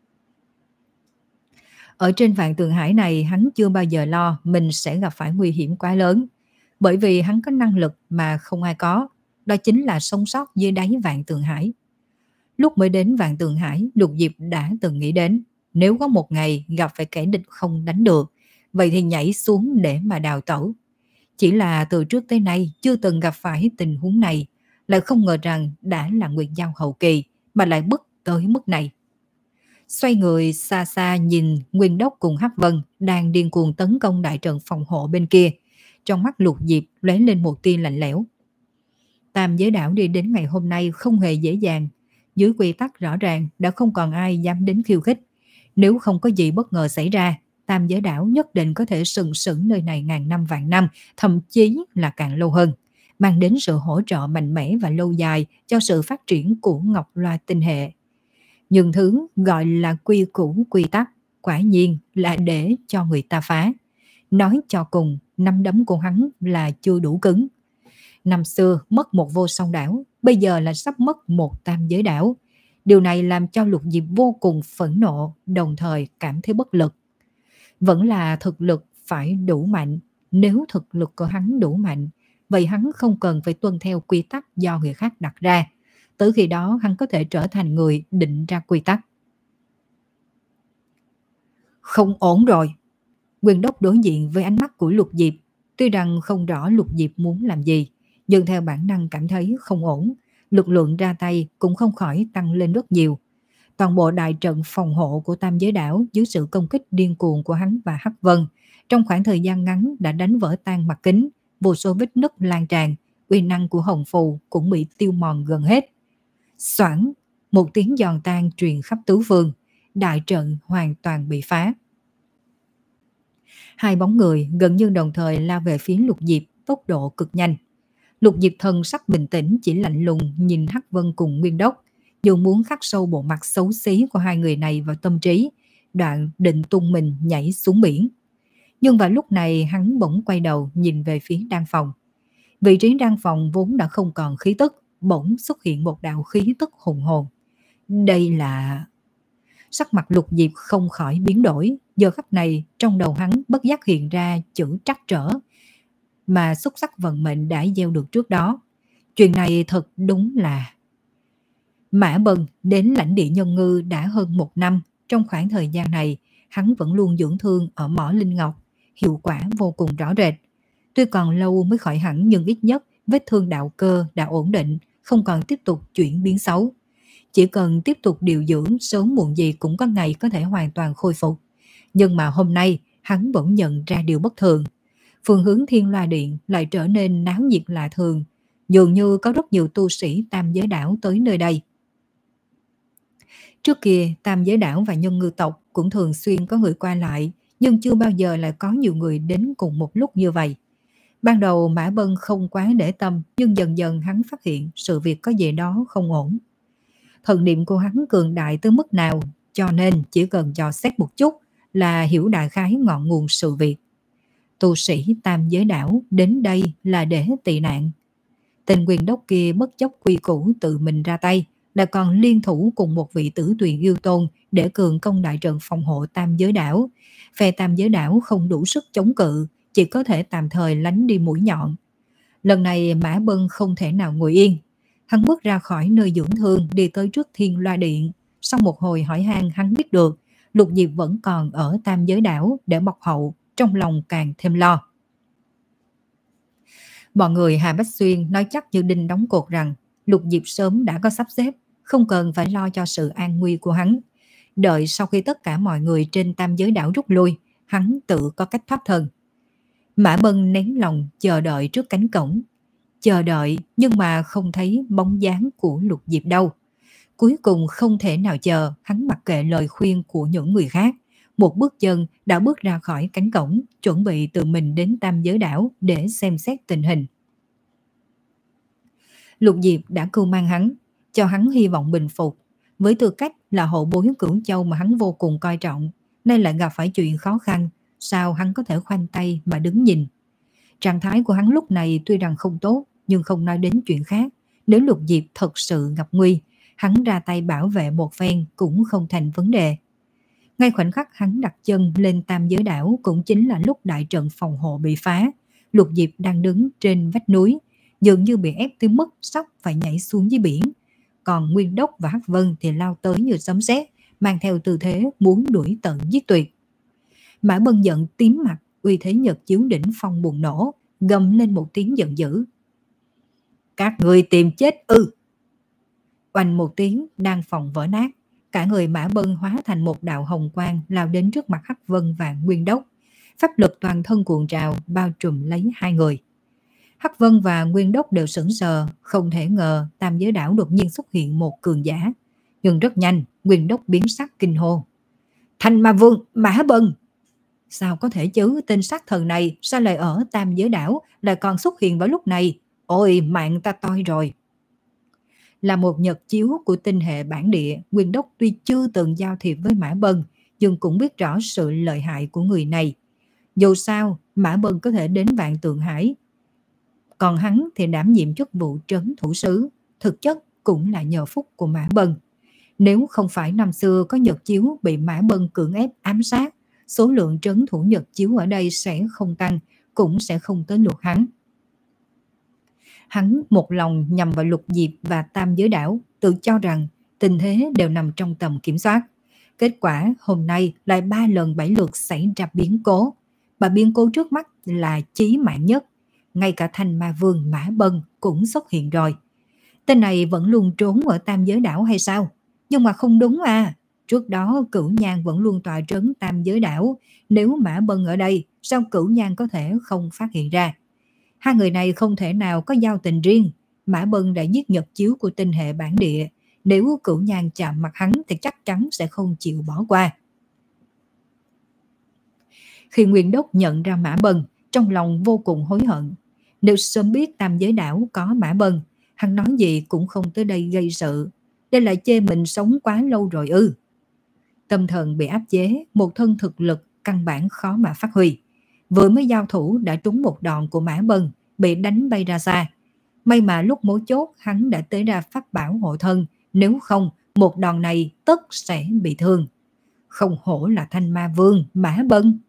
Ở trên Vạn Tượng Hải này hắn chưa bao giờ lo mình sẽ gặp phải nguy hiểm quá lớn. Bởi vì hắn có năng lực mà không ai có. Đó chính là sống sót dưới đáy Vạn Tượng Hải. Lúc mới đến Vạn Tượng Hải, Lục Diệp đã từng nghĩ đến nếu có một ngày gặp phải kẻ địch không đánh được, vậy thì nhảy xuống để mà đào tẩu. Chỉ là từ trước tới nay chưa từng gặp phải tình huống này, lại không ngờ rằng đã là Nguyệt Giao hậu kỳ mà lại bức tới mức này. Xoay người xa xa nhìn Nguyên Đốc cùng Hắc Vân đang điên cuồng tấn công đại trận phòng hộ bên kia. Trong mắt Lục Diệp lóe lên một tia lạnh lẽo. Tam Giới Đảo đi đến ngày hôm nay không hề dễ dàng. Dưới quy tắc rõ ràng đã không còn ai dám đến khiêu khích. Nếu không có gì bất ngờ xảy ra, Tam Giới Đảo nhất định có thể sừng sững nơi này ngàn năm vạn năm, thậm chí là càng lâu hơn, mang đến sự hỗ trợ mạnh mẽ và lâu dài cho sự phát triển của Ngọc Loa tinh hệ. Nhưng thứ gọi là quy củ quy tắc, quả nhiên là để cho người ta phá. Nói cho cùng, năm đấm của hắn là chưa đủ cứng. Năm xưa mất một Vô Song Đảo, bây giờ là sắp mất một Tam Giới Đảo. Điều này làm cho Lục Diệp vô cùng phẫn nộ, đồng thời cảm thấy bất lực. Vẫn là thực lực phải đủ mạnh. Nếu thực lực của hắn đủ mạnh, vậy hắn không cần phải tuân theo quy tắc do người khác đặt ra. Tới khi đó hắn có thể trở thành người định ra quy tắc. Không ổn rồi. Nguyên Đốc đối diện với ánh mắt của Lục Diệp. Tuy rằng không rõ Lục Diệp muốn làm gì, nhưng theo bản năng cảm thấy không ổn. Lực lượng ra tay cũng không khỏi tăng lên rất nhiều. Toàn bộ đại trận phòng hộ của Tam Giới Đảo dưới sự công kích điên cuồng của hắn và Hắc Vân, trong khoảng thời gian ngắn đã đánh vỡ tan mặt kính, vô số vết nứt lan tràn, uy năng của Hồng Phù cũng bị tiêu mòn gần hết. Xoảng, một tiếng giòn tan truyền khắp tứ phương, đại trận hoàn toàn bị phá. Hai bóng người gần như đồng thời lao về phía Lục Diệp, tốc độ cực nhanh. Lục Diệp thần sắc bình tĩnh, chỉ lạnh lùng nhìn Hắc Vân cùng Nguyên Đốc, dù muốn khắc sâu bộ mặt xấu xí của hai người này vào tâm trí, đoạn định tung mình nhảy xuống biển. Nhưng vào lúc này hắn bỗng quay đầu nhìn về phía đan phòng. Vị trí đan phòng vốn đã không còn khí tức, bỗng xuất hiện một đạo khí tức hùng hồn. Đây là... Sắc mặt Lục Diệp không khỏi biến đổi, giờ khắc này trong đầu hắn bất giác hiện ra chữ trắc trở mà xúc sắc vận mệnh đã gieo được trước đó. Chuyện này thật đúng là... Mã Bân đến lãnh địa Nhân Ngư đã hơn một năm. Trong khoảng thời gian này, hắn vẫn luôn dưỡng thương ở mỏ Linh Ngọc, hiệu quả vô cùng rõ rệt. Tuy còn lâu mới khỏi hẳn nhưng ít nhất vết thương đạo cơ đã ổn định, không còn tiếp tục chuyển biến xấu. Chỉ cần tiếp tục điều dưỡng, sớm muộn gì cũng có ngày có thể hoàn toàn khôi phục. Nhưng mà hôm nay, hắn vẫn nhận ra điều bất thường. Phương hướng Thiên Loa Điện lại trở nên náo nhiệt lạ thường, dường như có rất nhiều tu sĩ Tam Giới Đảo tới nơi đây. Trước kia, Tam Giới Đảo và Nhân Ngư tộc cũng thường xuyên có người qua lại, nhưng chưa bao giờ lại có nhiều người đến cùng một lúc như vậy. Ban đầu Mã Bân không quá để tâm, nhưng dần dần hắn phát hiện sự việc có gì đó không ổn. Thần niệm của hắn cường đại tới mức nào, cho nên chỉ cần dò xét một chút là hiểu đại khái ngọn nguồn sự việc. Tu sĩ Tam Giới Đảo đến đây là để tị nạn. Tên Nguyên Đốc kia bất chấp quy củ tự mình ra tay, là còn liên thủ cùng một vị tử tuyền yêu tôn để cường công đại trận phòng hộ Tam Giới Đảo. Phe Tam Giới Đảo không đủ sức chống cự, chỉ có thể tạm thời lánh đi mũi nhọn. Lần này Mã Bân không thể nào ngồi yên. Hắn bước ra khỏi nơi dưỡng thương, đi tới trước Thiên Loa Điện. Sau một hồi hỏi han, hắn biết được Lục Diệp vẫn còn ở Tam Giới Đảo để bọc hậu, trong lòng càng thêm lo. Mọi người Hà Bách Xuyên nói chắc như đinh đóng cột rằng Lục Diệp sớm đã có sắp xếp, không cần phải lo cho sự an nguy của hắn. Đợi sau khi tất cả mọi người trên Tam Giới Đảo rút lui, hắn tự có cách thoát thân. Mã Bân nén lòng chờ đợi trước cánh cổng. Chờ đợi nhưng mà không thấy bóng dáng của Lục Diệp đâu. Cuối cùng không thể nào chờ, hắn mặc kệ lời khuyên của những người khác. Một bước chân đã bước ra khỏi cánh cổng, chuẩn bị tự mình đến Tam Giới Đảo để xem xét tình hình. Lục Diệp đã cưu mang hắn, cho hắn hy vọng bình phục. Với tư cách là hậu bối Cửu Châu mà hắn vô cùng coi trọng, nay lại gặp phải chuyện khó khăn, sao hắn có thể khoanh tay mà đứng nhìn. Trạng thái của hắn lúc này tuy rằng không tốt, nhưng không nói đến chuyện khác. Nếu Lục Diệp thật sự gặp nguy, hắn ra tay bảo vệ một phen cũng không thành vấn đề. Ngay khoảnh khắc hắn đặt chân lên Tam Giới Đảo cũng chính là lúc đại trận phòng hộ bị phá. Lục Diệp đang đứng trên vách núi, dường như bị ép tới mức sắp phải nhảy xuống dưới biển. Còn Nguyên Đốc và Hắc Vân thì lao tới như sấm sét, mang theo tư thế muốn đuổi tận giết tuyệt. Mã Bân giận tím mặt, uy thế nhật chiếu đỉnh phong bùng nổ, gầm lên một tiếng giận dữ. Các người tìm chết ư? Oanh một tiếng, đang phòng vỡ nát, cả người Mã Bân hóa thành một đạo hồng quang lao đến trước mặt Hắc Vân và Nguyên Đốc. Pháp lực toàn thân cuộn trào bao trùm lấy hai người. Hắc Vân và Nguyên Đốc đều sững sờ, không thể ngờ Tam Giới Đảo đột nhiên xuất hiện một cường giả. Nhưng rất nhanh, Nguyên Đốc biến sắc kinh hô. Thanh Ma Vương, Mã Bân! Sao có thể chứ, tên sát thần này sao lại ở Tam Giới Đảo, lại còn xuất hiện vào lúc này? Ôi, mạng ta toi rồi! Là một nhật chiếu của tinh hệ bản địa, Nguyên Đốc tuy chưa từng giao thiệp với Mã Bân, nhưng cũng biết rõ sự lợi hại của người này. Dù sao, Mã Bân có thể đến Vạn Tượng Hải, còn hắn thì đảm nhiệm chức vụ trấn thủ sứ, thực chất cũng là nhờ phúc của Mã Bân. Nếu không phải năm xưa có nhật chiếu bị Mã Bân cưỡng ép ám sát, số lượng trấn thủ nhật chiếu ở đây sẽ không tăng, cũng sẽ không tới lượt hắn. Hắn một lòng nhằm vào Lục Diệp và Tam Giới Đảo, tự cho rằng tình thế đều nằm trong tầm kiểm soát. Kết quả hôm nay lại ba lần bảy lượt xảy ra biến cố. Và biến cố trước mắt là chí mạng nhất. Ngay cả Thanh Ma Vương Mã Bân cũng xuất hiện rồi. Tên này vẫn luôn trốn ở Tam Giới Đảo hay sao? Nhưng mà không đúng à. Trước đó Cửu Nhan vẫn luôn tọa trấn Tam Giới Đảo. Nếu Mã Bân ở đây, sao Cửu Nhan có thể không phát hiện ra? Hai người này không thể nào có giao tình riêng. Mã Bân đã giết nhật chiếu của tinh hệ bản địa. Nếu Cửu Nhan chạm mặt hắn thì chắc chắn sẽ không chịu bỏ qua. Khi Nguyên Đốc nhận ra Mã Bân, trong lòng vô cùng hối hận. Nếu sớm biết Tam Giới Đảo có Mã Bân, hắn nói gì cũng không tới đây gây sự. Đây là chê mình sống quá lâu rồi ư? Tâm thần bị áp chế, một thân thực lực căn bản khó mà phát huy. Vừa mới giao thủ đã trúng một đòn của Mã Bân, bị đánh bay ra xa. May mà lúc mấu chốt hắn đã tới ra pháp bảo hộ thân, nếu không một đòn này tất sẽ bị thương. Không hổ là Thanh Ma Vương Mã Bân.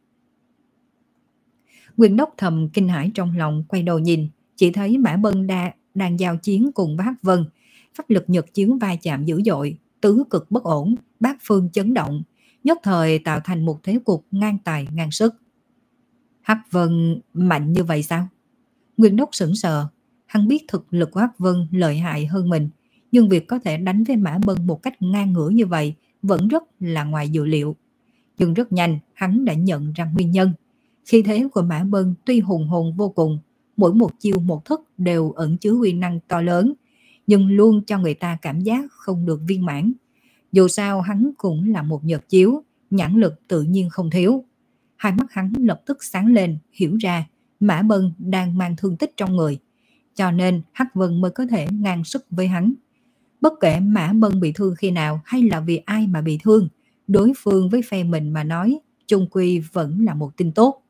Nguyên Đốc thầm kinh hãi trong lòng, quay đầu nhìn, chỉ thấy Mã Bân đa, đang giao chiến cùng với Hắc Vân. Pháp lực nhật chiếu va chạm dữ dội, tứ cực bất ổn, bát phương chấn động, nhất thời tạo thành một thế cục ngang tài ngang sức. Hắc Vân mạnh như vậy sao? Nguyên Đốc sững sờ, hắn biết thực lực của Hắc Vân lợi hại hơn mình, nhưng việc có thể đánh với Mã Bân một cách ngang ngửa như vậy vẫn rất là ngoài dự liệu. Nhưng rất nhanh hắn đã nhận ra nguyên nhân. Khí thế của Mã Bân tuy hùng hồn vô cùng, mỗi một chiêu một thức đều ẩn chứa uy năng to lớn, nhưng luôn cho người ta cảm giác không được viên mãn. Dù sao hắn cũng là một nhật chiếu, nhãn lực tự nhiên không thiếu. Hai mắt hắn lập tức sáng lên, hiểu ra Mã Bân đang mang thương tích trong người, cho nên Hắc Vân mới có thể ngang sức với hắn. Bất kể Mã Bân bị thương khi nào hay là vì ai mà bị thương, đối phương với phe mình mà nói, chung quy vẫn là một tin tốt.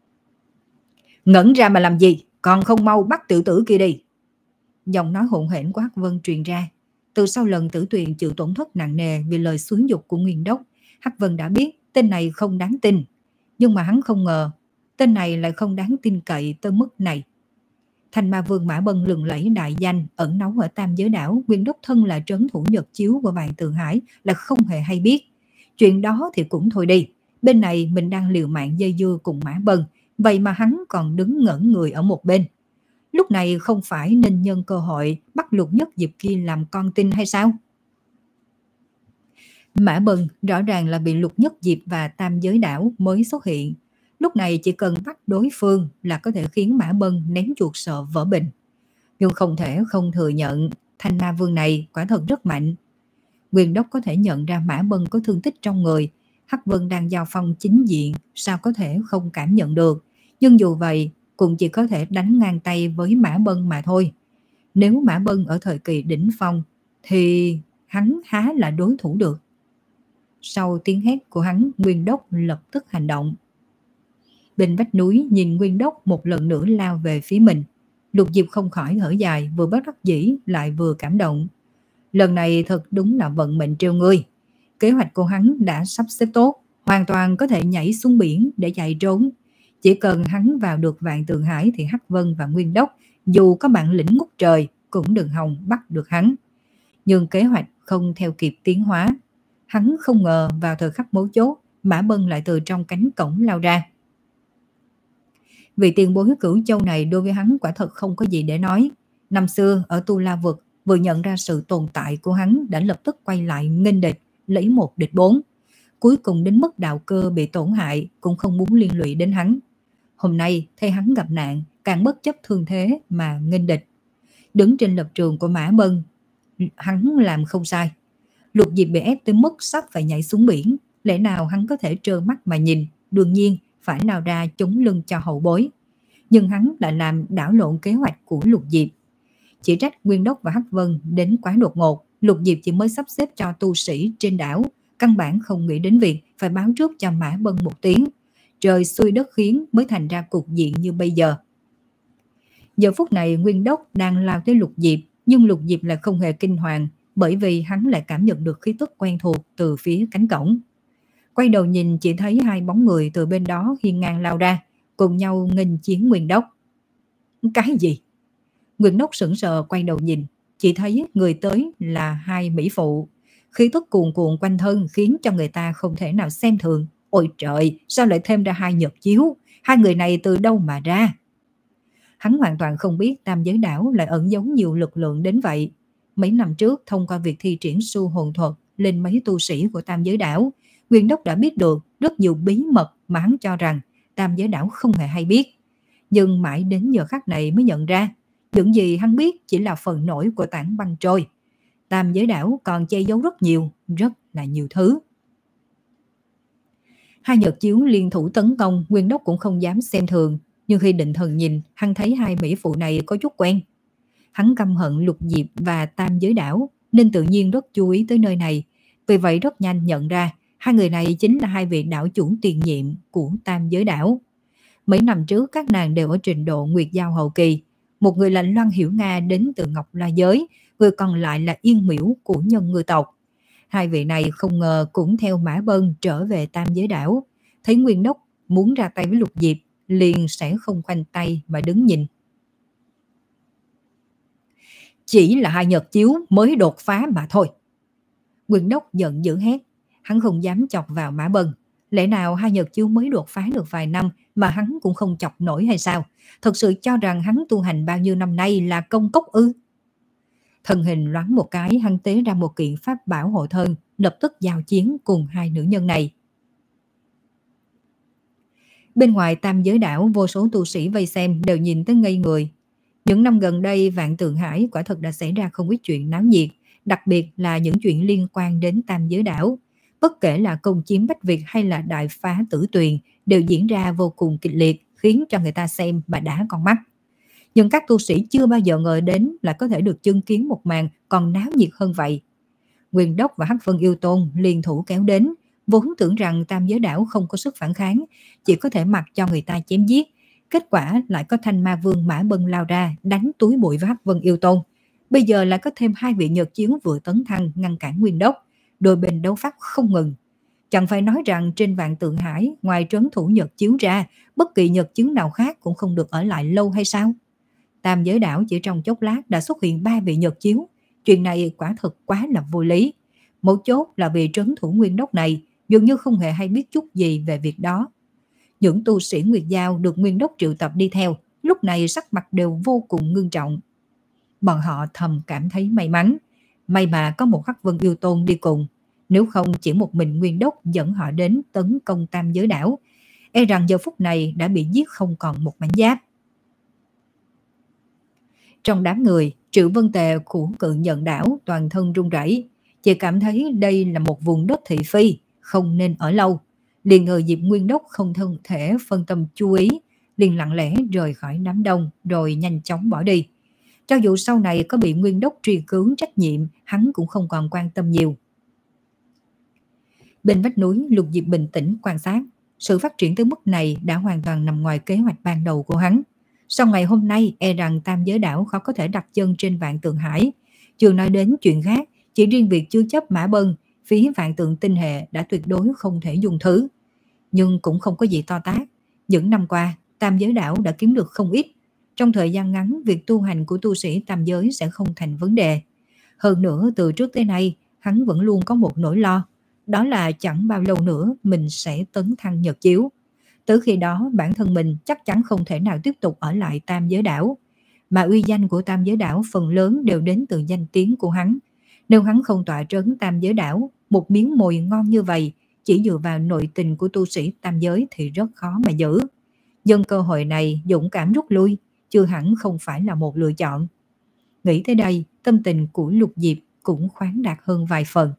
Ngẩn ra mà làm gì, còn không mau bắt tiểu tử kia đi. Giọng nói hỗn hển của Hắc Vân truyền ra. Từ sau lần Tử Tuyền chịu tổn thất nặng nề vì lời xúi dục của Nguyên Đốc, Hắc Vân đã biết tên này không đáng tin. Nhưng mà hắn không ngờ, tên này lại không đáng tin cậy tới mức này. Thanh Ma Vương Mã Bân lừng lẫy đại danh, ẩn náu ở Tam Giới Đảo, Nguyên Đốc thân là trấn thủ nhật chiếu của Vạn Tượng Hải là không hề hay biết. Chuyện đó thì cũng thôi đi, bên này mình đang liều mạng dây dưa cùng Mã Bân, vậy mà hắn còn đứng ngẩn người ở một bên. Lúc này không phải nên nhân cơ hội bắt Lục Nhất Diệp kia làm con tin hay sao? Mã Bân rõ ràng là bị Lục Nhất Diệp và Tam Giới Đảo mới xuất hiện. Lúc này chỉ cần bắt đối phương là có thể khiến Mã Bân ném chuột sợ vỡ bình. Nhưng không thể không thừa nhận Thanh Ma Vương này quả thật rất mạnh. Nguyên Đốc có thể nhận ra Mã Bân có thương tích trong người. Hắc Vân đang giao phong chính diện, sao có thể không cảm nhận được. Nhưng dù vậy cũng chỉ có thể đánh ngang tay với Mã Bân mà thôi. Nếu Mã Bân ở thời kỳ đỉnh phong thì hắn há là đối thủ được. Sau tiếng hét của hắn, Nguyên Đốc lập tức hành động. Bên vách núi nhìn Nguyên Đốc một lần nữa lao về phía mình. Lục Diệp không khỏi thở dài, vừa bất đắc dĩ lại vừa cảm động. Lần này thật đúng là vận mệnh trêu ngươi. Kế hoạch của hắn đã sắp xếp tốt, hoàn toàn có thể nhảy xuống biển để chạy trốn. Chỉ cần hắn vào được Vạn Tượng Hải thì Hắc Vân và Nguyên Đốc dù có bản lĩnh ngút trời cũng đừng hòng bắt được hắn. Nhưng kế hoạch không theo kịp tiến hóa. Hắn không ngờ vào thời khắc mấu chốt, Mã Bân lại từ trong cánh cổng lao ra. Vị tiền bối Cửu Châu này đối với hắn quả thật không có gì để nói. Năm xưa ở Tu La Vực vừa nhận ra sự tồn tại của hắn đã lập tức quay lại nghênh địch, lấy một địch bốn. Cuối cùng đến mức đạo cơ bị tổn hại cũng không muốn liên lụy đến hắn. Hôm nay thấy hắn gặp nạn, càng bất chấp thương thế mà nghênh địch. Đứng trên lập trường của Mã Bân, hắn làm không sai. Lục Diệp bị ép tới mức sắp phải nhảy xuống biển, lẽ nào hắn có thể trơ mắt mà nhìn, đương nhiên phải nào ra chống lưng cho hậu bối. Nhưng hắn lại làm đảo lộn kế hoạch của Lục Diệp. Chỉ trách Nguyên Đốc và Hắc Vân đến quá đột ngột, Lục Diệp chỉ mới sắp xếp cho tu sĩ trên đảo, căn bản không nghĩ đến việc phải báo trước cho Mã Bân một tiếng. Trời xui đất khiến mới thành ra cục diện như bây giờ. Giờ phút này Nguyên Đốc đang lao tới Lục Diệp, nhưng Lục Diệp lại không hề kinh hoàng, bởi vì hắn lại cảm nhận được khí tức quen thuộc từ phía cánh cổng. Quay đầu nhìn chỉ thấy hai bóng người từ bên đó hiên ngang lao ra, cùng nhau nghênh chiến Nguyên Đốc. Cái gì? Nguyên Đốc sững sờ quay đầu nhìn, chỉ thấy người tới là hai mỹ phụ. Khí tức cuồn cuộn quanh thân khiến cho người ta không thể nào xem thường. Ôi trời, sao lại thêm ra hai nhật chiếu? Hai người này từ đâu mà ra? Hắn hoàn toàn không biết Tam Giới Đảo lại ẩn giấu nhiều lực lượng đến vậy. Mấy năm trước, thông qua việc thi triển su hồn thuật lên mấy tu sĩ của Tam Giới Đảo, Nguyên Đốc đã biết được rất nhiều bí mật mà hắn cho rằng Tam Giới Đảo không hề hay biết. Nhưng mãi đến giờ khắc này mới nhận ra, những gì hắn biết chỉ là phần nổi của tảng băng trôi. Tam Giới Đảo còn che giấu rất nhiều, rất là nhiều thứ. Hai nhật chiếu liên thủ tấn công, Nguyên Đốc cũng không dám xem thường. Nhưng khi định thần nhìn, hắn thấy hai mỹ phụ này có chút quen. Hắn căm hận Lục Diệp và Tam Giới Đảo, nên tự nhiên rất chú ý tới nơi này. Vì vậy rất nhanh nhận ra, hai người này chính là hai vị đảo chủ tiền nhiệm của Tam Giới Đảo. Mấy năm trước các nàng đều ở trình độ Nguyệt Giao hậu kỳ. Một người là Loan Hiểu Nga đến từ Ngọc La Giới, người còn lại là Yên Miễu của Nhân Ngư tộc. Hai vị này không ngờ cũng theo Mã Bân trở về Tam Giới Đảo. Thấy Nguyên Đốc muốn ra tay với Lục Diệp, liền sẽ không khoanh tay mà đứng nhìn. Chỉ là hai nhật chiếu mới đột phá mà thôi. Nguyên Đốc giận dữ hét. Hắn không dám chọc vào Mã Bân. Lẽ nào hai nhật chiếu mới đột phá được vài năm mà hắn cũng không chọc nổi hay sao? Thật sự cho rằng hắn tu hành bao nhiêu năm nay là công cốc ư? Thân hình loáng một cái, hắn tế ra một kiện pháp bảo hộ thân, lập tức giao chiến cùng hai nữ nhân này. Bên ngoài Tam Giới Đảo, vô số tu sĩ vây xem đều nhìn tới ngây người. Những năm gần đây, Vạn Tượng Hải quả thật đã xảy ra không ít chuyện náo nhiệt, đặc biệt là những chuyện liên quan đến Tam Giới Đảo. Bất kể là công chiếm Bách Việt hay là đại phá Tử Tuyền đều diễn ra vô cùng kịch liệt, khiến cho người ta xem mà đá con mắt. Nhưng các tu sĩ chưa bao giờ ngờ đến là có thể được chứng kiến một màn còn náo nhiệt hơn vậy. Nguyên Đốc và Hắc Vân Yêu Tôn liên thủ kéo đến, vốn tưởng rằng Tam Giới Đảo không có sức phản kháng, chỉ có thể mặc cho người ta chém giết. Kết quả lại có Thanh Ma Vương Mã Bân lao ra đánh túi bụi với Hắc Vân Yêu Tôn. Bây giờ lại có thêm hai vị nhật chiếu vừa tấn thăng ngăn cản Nguyên Đốc, đôi bên đấu pháp không ngừng. Chẳng phải nói rằng trên Vạn Tượng Hải, ngoài trấn thủ nhật chiếu ra, bất kỳ nhật chiếu nào khác cũng không được ở lại lâu hay sao? Tam Giới Đảo chỉ trong chốc lát đã xuất hiện ba vị nhật chiếu. Chuyện này quả thực quá là vô lý. Mấu chốt là vì trấn thủ Nguyên Đốc này dường như không hề hay biết chút gì về việc đó. Những tu sĩ Nguyệt Giao được Nguyên Đốc triệu tập đi theo, lúc này sắc mặt đều vô cùng ngưng trọng. Bọn họ thầm cảm thấy may mắn. May mà có một Hắc Vân Yêu Tôn đi cùng. Nếu không chỉ một mình Nguyên Đốc dẫn họ đến tấn công Tam Giới Đảo, e rằng giờ phút này đã bị giết không còn một mảnh giáp. Trong đám người, Triệu Vân Tề của Cự Nhận Đảo toàn thân run rẩy, chỉ cảm thấy đây là một vùng đất thị phi, không nên ở lâu. Liền ngờ Diệp Nguyên Đốc không thân thể phân tâm chú ý, liền lặng lẽ rời khỏi đám đông rồi nhanh chóng bỏ đi. Cho dù sau này có bị Nguyên Đốc truy cứu trách nhiệm, hắn cũng không còn quan tâm nhiều. Bên vách núi, Lục Diệp bình tĩnh quan sát. Sự phát triển tới mức này đã hoàn toàn nằm ngoài kế hoạch ban đầu của hắn. Sau ngày hôm nay, e rằng tam giới đảo khó có thể đặt chân trên Vạn Tượng Hải. Chưa nói đến chuyện khác, chỉ riêng việc chứa chấp Mã Bân, phía Vạn Tượng Tinh Hệ đã tuyệt đối không thể dùng thứ. Nhưng cũng không có gì to tát. Những năm qua, tam giới đảo đã kiếm được không ít. Trong thời gian ngắn, việc tu hành của tu sĩ tam giới sẽ không thành vấn đề. Hơn nữa, từ trước tới nay, hắn vẫn luôn có một nỗi lo. Đó là chẳng bao lâu nữa mình sẽ tấn thăng nhật chiếu. Tới khi đó, bản thân mình chắc chắn không thể nào tiếp tục ở lại tam giới đảo. Mà uy danh của tam giới đảo phần lớn đều đến từ danh tiếng của hắn. Nếu hắn không tọa trấn tam giới đảo, một miếng mồi ngon như vậy, chỉ dựa vào nội tình của tu sĩ tam giới thì rất khó mà giữ. Nhân cơ hội này dũng cảm rút lui, chưa hẳn không phải là một lựa chọn. Nghĩ tới đây, tâm tình của Lục Diệp cũng khoáng đạt hơn vài phần.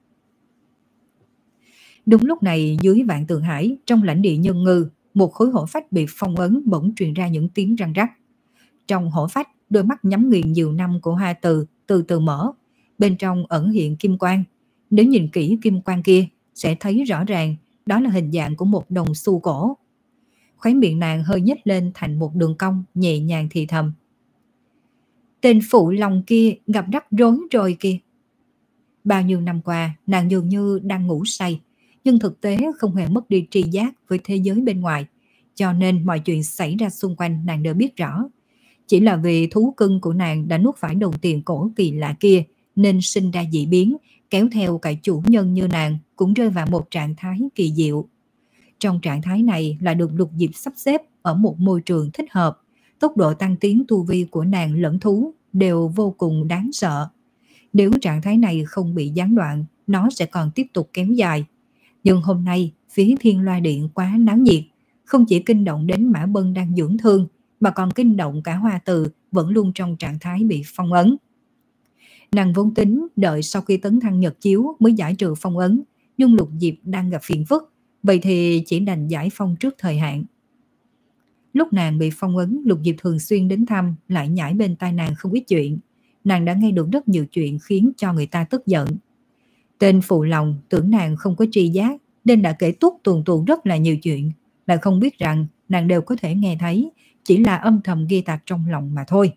Đúng lúc này, dưới Vạn Tượng Hải, trong lãnh địa Nhân Ngư, một khối hổ phách bị phong ấn bỗng truyền ra những tiếng răng rắc. Trong hổ phách, đôi mắt nhắm nghiền nhiều năm của Hoa Từ từ từ mở, bên trong ẩn hiện kim quang. Nếu nhìn kỹ kim quang kia, sẽ thấy rõ ràng đó là hình dạng của một đồng xu cổ. Khóe miệng nàng hơi nhếch lên thành một đường cong, nhẹ nhàng thì thầm. Tên phụ lòng kia gặp rắc rối rồi kìa. Bao nhiêu năm qua, nàng dường như đang ngủ say, nhưng thực tế không hề mất đi tri giác với thế giới bên ngoài, cho nên mọi chuyện xảy ra xung quanh nàng đều biết rõ. Chỉ là vì thú cưng của nàng đã nuốt phải đồng tiền cổ kỳ lạ kia, nên sinh ra dị biến, kéo theo cả chủ nhân như nàng cũng rơi vào một trạng thái kỳ diệu. Trong trạng thái này là được Lục Diệp sắp xếp ở một môi trường thích hợp, tốc độ tăng tiến tu vi của nàng lẫn thú đều vô cùng đáng sợ. Nếu trạng thái này không bị gián đoạn, nó sẽ còn tiếp tục kéo dài. Nhưng hôm nay, phía Thiên Loa Điện quá náo nhiệt, không chỉ kinh động đến Mã Bân đang dưỡng thương, mà còn kinh động cả Hoa Từ vẫn luôn trong trạng thái bị phong ấn. Nàng vốn tính đợi sau khi tấn thăng nhật chiếu mới giải trừ phong ấn, nhưng Lục Diệp đang gặp phiền phức, vậy thì chỉ đành giải phong trước thời hạn. Lúc nàng bị phong ấn, Lục Diệp thường xuyên đến thăm, lại nhảy bên tai nàng không ít chuyện. Nàng đã nghe được rất nhiều chuyện khiến cho người ta tức giận. Tên phụ lòng tưởng nàng không có tri giác, nên đã kể tuốt tuồn tuồn rất là nhiều chuyện, lại không biết rằng nàng đều có thể nghe thấy, chỉ là âm thầm ghi tạc trong lòng mà thôi.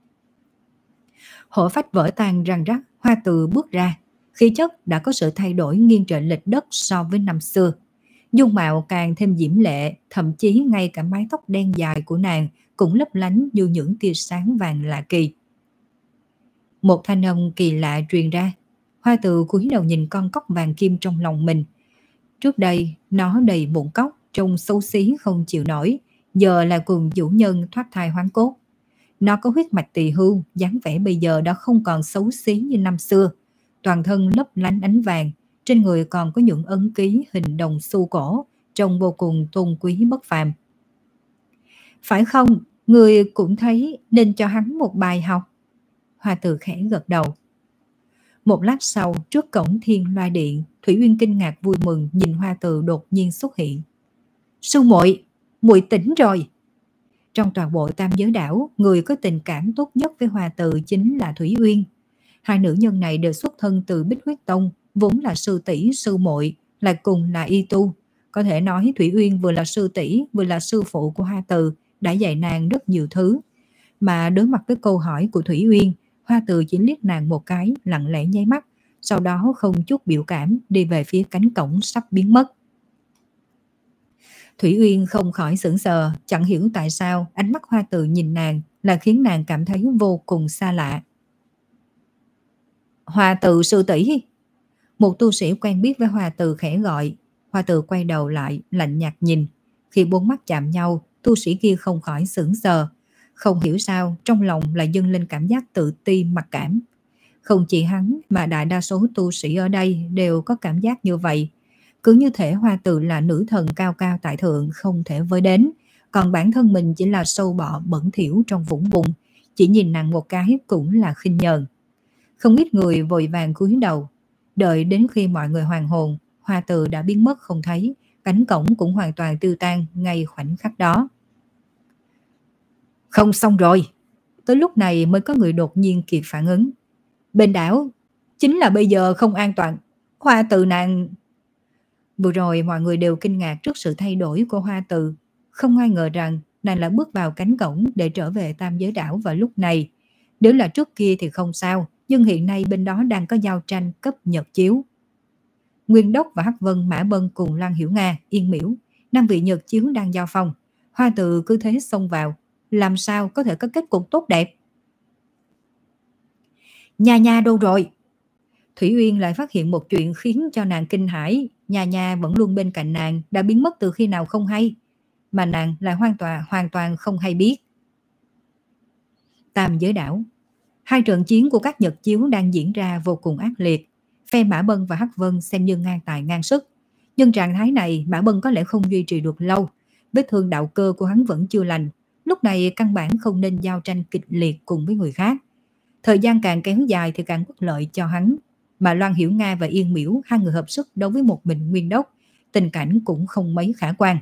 Hổ phách vỡ tan răng rắc, Hoa Từ bước ra, khí chất đã có sự thay đổi nghiêng trời lệch đất so với năm xưa. Dung mạo càng thêm diễm lệ, thậm chí ngay cả mái tóc đen dài của nàng cũng lấp lánh như những tia sáng vàng lạ kỳ. Một thanh âm kỳ lạ truyền ra. Hoa Từ cúi đầu nhìn con cóc vàng kim trong lòng mình. Trước đây, nó đầy bụng cóc, trông xấu xí không chịu nổi, giờ là cùng chủ nhân thoát thai hoán cốt. Nó có huyết mạch tỳ hưu, dáng vẻ bây giờ đã không còn xấu xí như năm xưa. Toàn thân lấp lánh ánh vàng, trên người còn có những ấn ký hình đồng xu cổ, trông vô cùng tôn quý bất phàm. Phải không, người cũng thấy nên cho hắn một bài học. Hoa Từ khẽ gật đầu. Một lát sau, trước cổng Thiên Loa Điện, Thủy Uyên kinh ngạc vui mừng nhìn Hoa Từ đột nhiên xuất hiện. Sư muội, muội tỉnh rồi. Trong toàn bộ tam giới đảo, người có tình cảm tốt nhất với Hoa Từ chính là Thủy Uyên. Hai nữ nhân này đều xuất thân từ Bích Huyết Tông, vốn là sư tỷ sư muội, lại cùng là y tu. Có thể nói Thủy Uyên vừa là sư tỷ, vừa là sư phụ của Hoa Từ, đã dạy nàng rất nhiều thứ. Mà đối mặt với câu hỏi của Thủy Uyên, Hoa Từ chỉ liếc nàng một cái, lặng lẽ nháy mắt, sau đó không chút biểu cảm đi về phía cánh cổng sắp biến mất. Thủy Uyên không khỏi sững sờ, chẳng hiểu tại sao ánh mắt Hoa Từ nhìn nàng là khiến nàng cảm thấy vô cùng xa lạ. Hoa Từ sư tỷ. Một tu sĩ quen biết với Hoa Từ khẽ gọi. Hoa Từ quay đầu lại, lạnh nhạt nhìn. Khi bốn mắt chạm nhau, tu sĩ kia không khỏi sững sờ. Không hiểu sao, trong lòng lại dâng lên cảm giác tự ti mặc cảm. Không chỉ hắn mà đại đa số tu sĩ ở đây đều có cảm giác như vậy. Cứ như thể Hoa Từ là nữ thần cao cao tại thượng không thể với đến, còn bản thân mình chỉ là sâu bọ bẩn thỉu trong vũng bùn, chỉ nhìn nàng một cái cũng là khinh nhờn. Không ít người vội vàng cúi đầu, đợi đến khi mọi người hoàn hồn, Hoa Từ đã biến mất không thấy, cánh cổng cũng hoàn toàn tiêu tan ngay khoảnh khắc đó. Không xong rồi. Tới lúc này mới có người đột nhiên kịp phản ứng. Bên đảo, chính là bây giờ không an toàn. Hoa Từ nàng... Vừa rồi mọi người đều kinh ngạc trước sự thay đổi của Hoa Từ. Không ai ngờ rằng nàng lại bước vào cánh cổng để trở về Tam Giới Đảo vào lúc này. Nếu là trước kia thì không sao, nhưng hiện nay bên đó đang có giao tranh cấp nhật chiếu. Nguyên Đốc và Hắc Vân, Mã Bân cùng Lan Hiểu Nga, Yên Miễu, năm vị nhật chiếu đang giao phong. Hoa Từ cứ thế xông vào, làm sao có thể có kết cục tốt đẹp. Nha Nha đâu rồi? Thủy Uyên lại phát hiện một chuyện khiến cho nàng kinh hãi. Nha Nha vẫn luôn bên cạnh nàng, đã biến mất từ khi nào không hay, mà nàng lại hoàn toàn hoàn toàn không hay biết. Tam Giới Đảo, hai trận chiến của các nhật chiếu đang diễn ra vô cùng ác liệt. Phe Mã Bân và Hắc Vân xem như ngang tài ngang sức, nhưng trạng thái này Mã Bân có lẽ không duy trì được lâu. Vết thương đạo cơ của hắn vẫn chưa lành, lúc này căn bản không nên giao tranh kịch liệt cùng với người khác. Thời gian càng kéo dài thì càng bất lợi cho hắn. Mà Loan Hiểu Nga và Yên Miễu, hai người hợp sức đối với một mình Nguyên Đốc, tình cảnh cũng không mấy khả quan.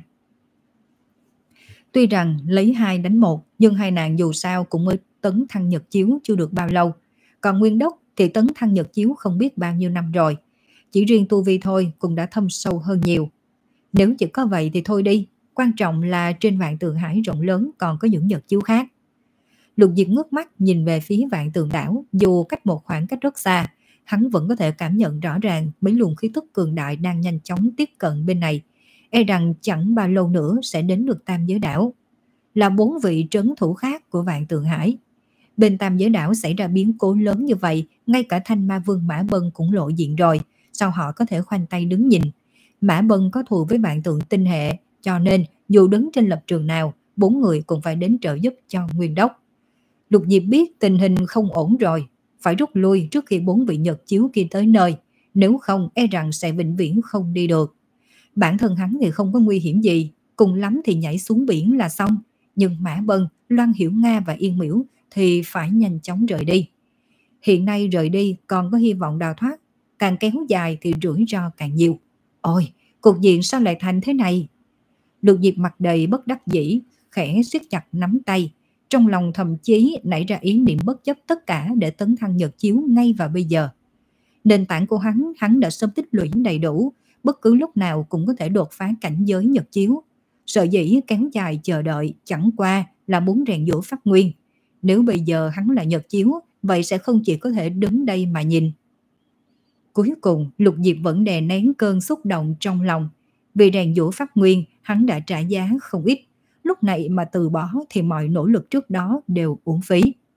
Tuy rằng lấy hai đánh một, nhưng hai nàng dù sao cũng mới tấn thăng nhật chiếu chưa được bao lâu. Còn Nguyên Đốc thì tấn thăng nhật chiếu không biết bao nhiêu năm rồi. Chỉ riêng tu vi thôi cũng đã thâm sâu hơn nhiều. Nếu chỉ có vậy thì thôi đi, quan trọng là trên Vạn Tượng Hải rộng lớn còn có những nhật chiếu khác. Lục Diệp ngước mắt nhìn về phía Vạn Tượng Đảo, dù cách một khoảng cách rất xa, hắn vẫn có thể cảm nhận rõ ràng mấy luồng khí tức cường đại đang nhanh chóng tiếp cận bên này. E rằng chẳng bao lâu nữa sẽ đến được Tam Giới Đảo. Là bốn vị trấn thủ khác của Vạn Tượng Hải. Bên Tam Giới Đảo xảy ra biến cố lớn như vậy, ngay cả Thanh Ma Vương Mã Bân cũng lộ diện rồi, sao họ có thể khoanh tay đứng nhìn. Mã Bân có thù với Vạn Tượng Tinh Hệ, cho nên dù đứng trên lập trường nào, bốn người cũng phải đến trợ giúp cho Nguyên Đốc. Lục Diệp biết tình hình không ổn rồi, phải rút lui trước khi bốn vị nhật chiếu kia tới nơi, nếu không e rằng sẽ vĩnh viễn không đi được. Bản thân hắn thì không có nguy hiểm gì, cùng lắm thì nhảy xuống biển là xong, nhưng Mã Bân, Loan Hiểu Nga và Yên Miễu thì phải nhanh chóng rời đi. Hiện nay rời đi còn có hy vọng đào thoát, càng kéo dài thì rủi ro càng nhiều. Ôi, cục diện sao lại thành thế này? Lục Diệp mặt đầy bất đắc dĩ, khẽ siết chặt nắm tay, trong lòng thậm chí nảy ra ý niệm bất chấp tất cả để tấn thăng nhật chiếu ngay vào bây giờ. Nền tảng của hắn, hắn đã sớm tích lũy đầy đủ, bất cứ lúc nào cũng có thể đột phá cảnh giới nhật chiếu. Sợ dĩ kéo dài chờ đợi chẳng qua là muốn rèn giũa pháp nguyên. Nếu bây giờ hắn là nhật chiếu, vậy sẽ không chỉ có thể đứng đây mà nhìn. Cuối cùng, Lục Diệp vẫn đè nén cơn xúc động trong lòng. Vì rèn giũa pháp nguyên, hắn đã trả giá không ít. Lúc này mà từ bỏ thì mọi nỗ lực trước đó đều uổng phí.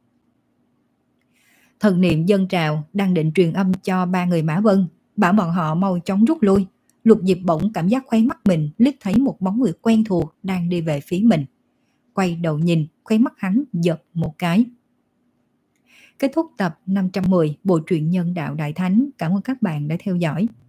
Thần niệm dâng trào, đang định truyền âm cho ba người Mã Bân, bảo bọn họ mau chóng rút lui. Lục Diệp bỗng cảm giác khóe mắt mình liếc thấy một bóng người quen thuộc đang đi về phía mình. Quay đầu nhìn, khóe mắt hắn giật một cái. Kết thúc tập năm trăm mười bộ truyện Nhân Đạo Đại Thánh. Cảm ơn các bạn đã theo dõi.